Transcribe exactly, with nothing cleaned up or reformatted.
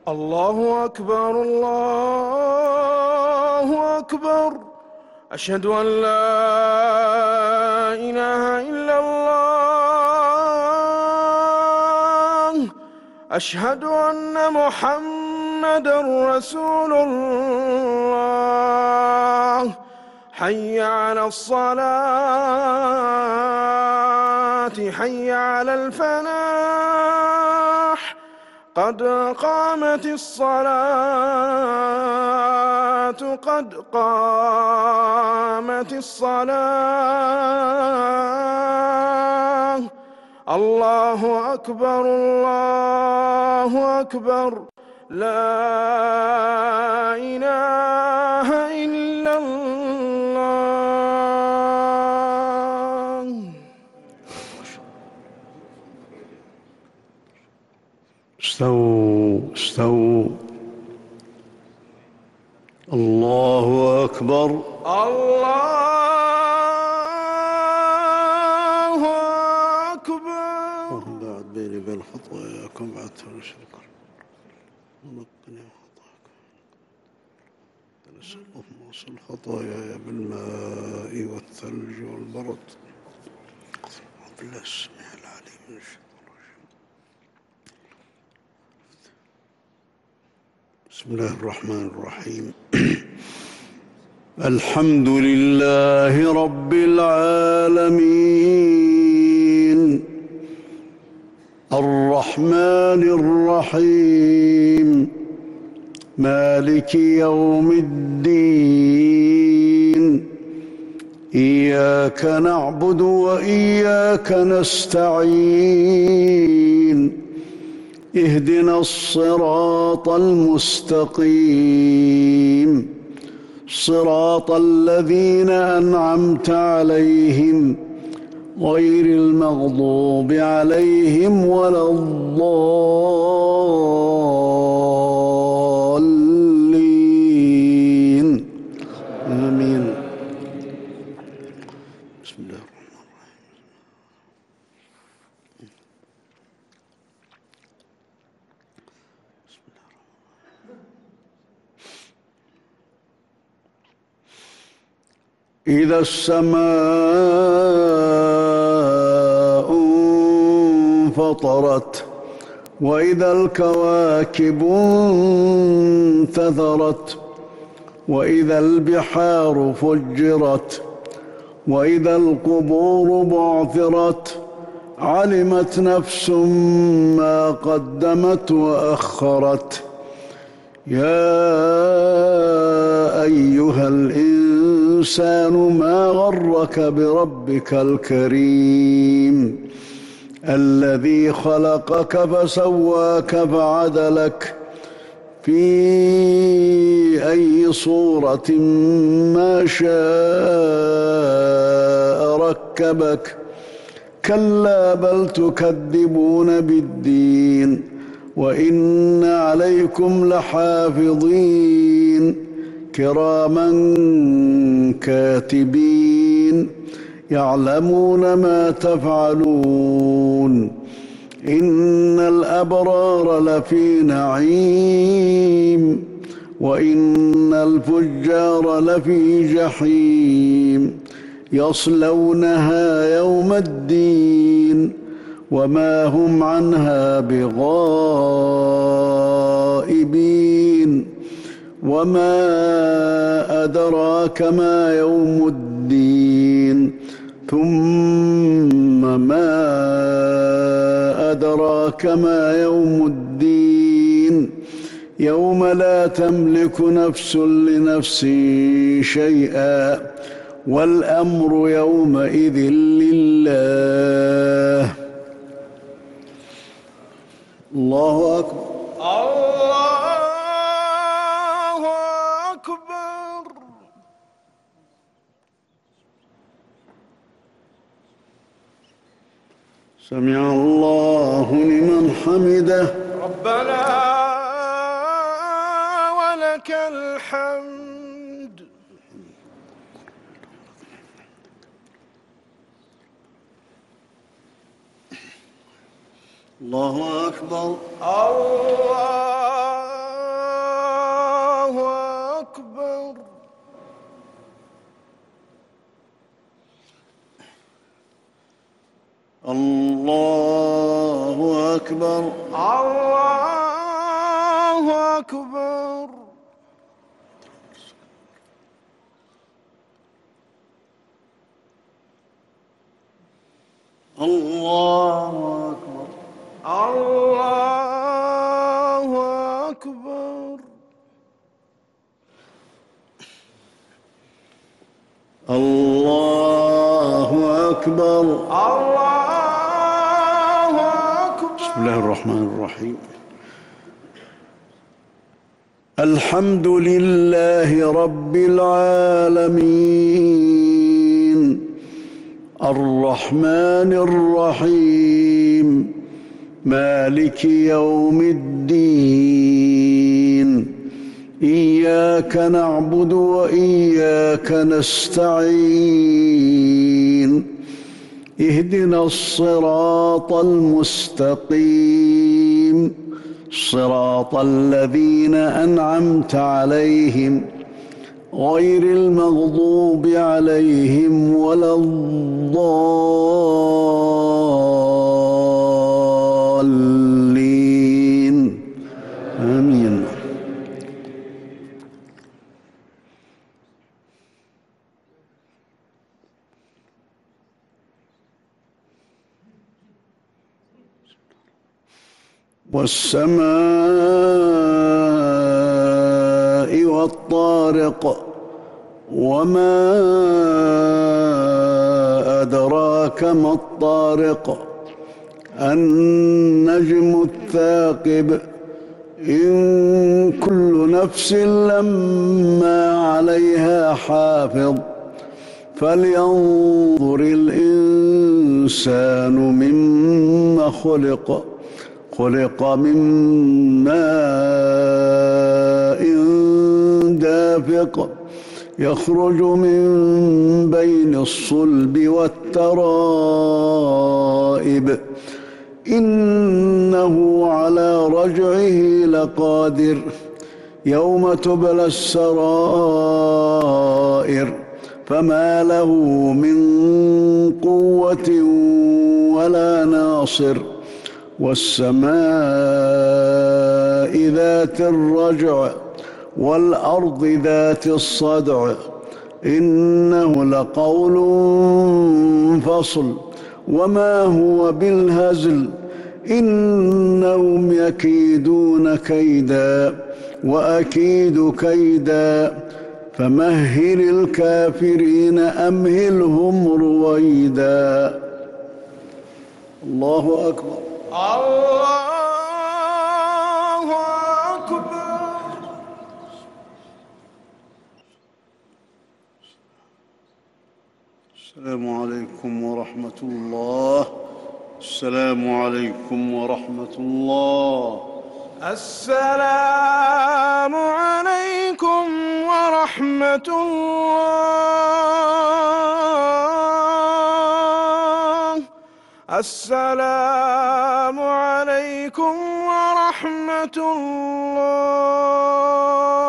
الله أكبر الله أكبر. أشهد أن لا إله إلا الله. أشهد أن محمدًا رسول الله. حي على الصلاة حي على الفلاح. قد قامت الصلاة قد قامت الصلاة. الله أكبر الله أكبر. لا إله إلا الله. استووا استووا. الله أكبر الله أكبر. اللهم بعد بيني وبين خطاياكم بعد الشرك ونقني خطاياكم. اللهم اغسل خطاياي بالماء والثلج والبرد. بالله السميع العليم من الشيطان الرجيم. بسم الله الرحمن الرحيم. الحمد لله رب العالمين الرحمن الرحيم مالك يوم الدين. إياك نعبد وإياك نستعين. اهدنا الصراط المستقيم صراط الذين أنعمت عليهم غير المغضوب عليهم ولا الضالين. آمين. بسم الله الرحمن الرحيم. بسم الله الرحمن الرحيم. إذا السماء انفطرت وإذا الكواكب انتثرت وإذا البحار فجرت وإذا القبور بعثرت علمت نفس ما قدمت وأخرت. يا أيها الإنسان ما غرك بربك الكريم الذي خلقك فسواك فعدلك في أي صورة ما شاء ركبك. كلا بل تكذبون بالدين وإن عليكم لحافظين كراما كاتبين يعلمون ما تفعلون. إن الأبرار لفي نعيم وإن الفجار لفي جحيم يصلونها يوم الدين وما هم عنها بغائبين. وما أدراك ما يوم الدين ثم ما أدراك ما يوم الدين يوم لا تملك نفس لنفس شيئا والأمر يومئذ لله. الله أكبر الله أكبر. سمع الله لمن حمده. ربنا ولك الحمد. الله أكبر. الله الله أكبر. الله أكبر. الله أكبر. الله أكبر. الله أكبر. الله أكبر. بسم الله الرحمن الرحيم. الحمد لله رب العالمين الرحمن الرحيم مالك يوم الدين إياك نعبد وإياك نستعين اهدنا الصراط المستقيم صراط الذين أنعمت عليهم غير المغضوب عليهم ولا الضالين آمين. والسماء والطارق وما أدراك ما الطارق النجم الثاقب إن كل نفس لما عليها حافظ فلينظر الإنسان مما خلق خلق من ماء دافق يخرج من بين الصلب والترائب إنه على رجعه لقادر يوم تبلى السرائر فما له من قوة ولا ناصر والسماء ذات الرجع والأرض ذات الصدع إنه لقول فصل وما هو بالهزل إنهم يكيدون كيدا وأكيد كيدا فمهل الكافرين أمهلهم رويدا. الله أكبر. الله أكبر. السلام عليكم ورحمة الله. السلام عليكم ورحمة الله. السلام عليكم ورحمة الله. السلام عليكم ورحمة الله.